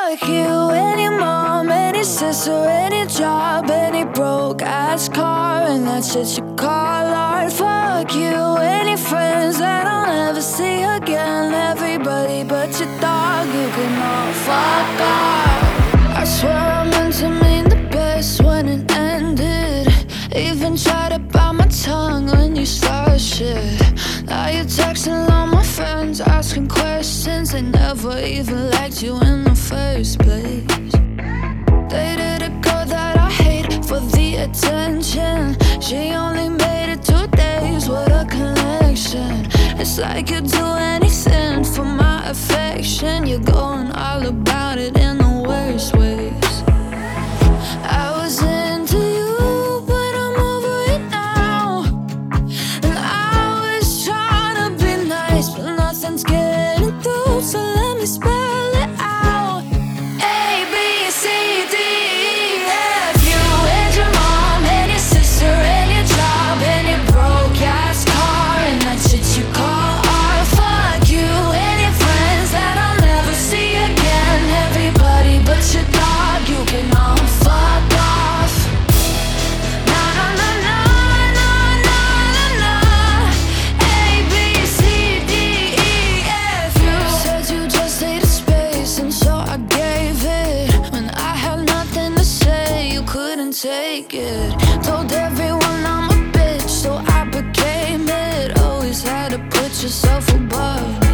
Fuck you and your mom and your sister and your job and your broke ass car and that shit you call art. Fuck you and your friends that I'll never see again. Everybody but your dog, you can all fuck off. I swear I meant to mean the best when it ended. Even tried to bite my tongue when you started shit. Now you're texting all my friends, asking questions. They never even liked you in the first place. Dated a girl that I hate for the attention. She only made it 2 days, what a connection. It's like you'd do anything for my affection. You're going all about it in the worst ways. I was into you, but I'm over it now. And I was trying to be nice, but nothing's getting through, so let me spell it out. A, B, C, D, E, F. You and your mom and your sister and your job and your broke ass car and that shit you call art. Fuck you and your friends that I'll never see again. Everybody but your dog, you can all fuck off. Na na na na na na na na. A, B, C, D, E, F. You said you just needed space, and so I gave it. When I had nothing to say, you couldn't take it. Told everyone I'm a bitch, so I became it. Always had to put yourself above me.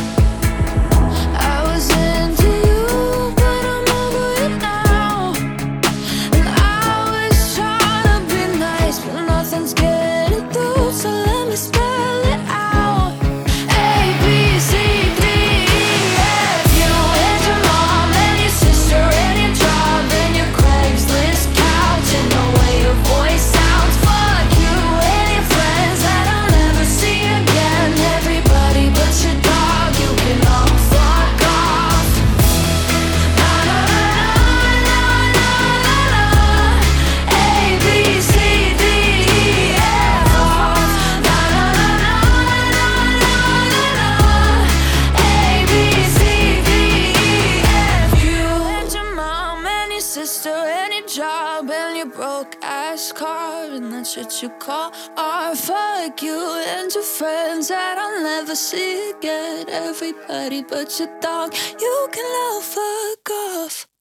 I was into you, but I'm over it now. And I was trying to be nice, but nothing's getting through, so let me spell it out. A, B, C, D, E, F. You and your mom and your sister and your job and your Craigslist couch and the way your voice sounds. Fuck you and your friends that I'll never see again. Everybody but your dog, you can all fuck off. Na na na na na na na. A, B, C, D, E, F. Na na na na na na na. A, B, C, D, E, F. You and your mom and your sister and your job and your broke ass car and that shit you call art. Fuck you and your friends that I'll never see again. Everybody but your dog, you can all fuck off.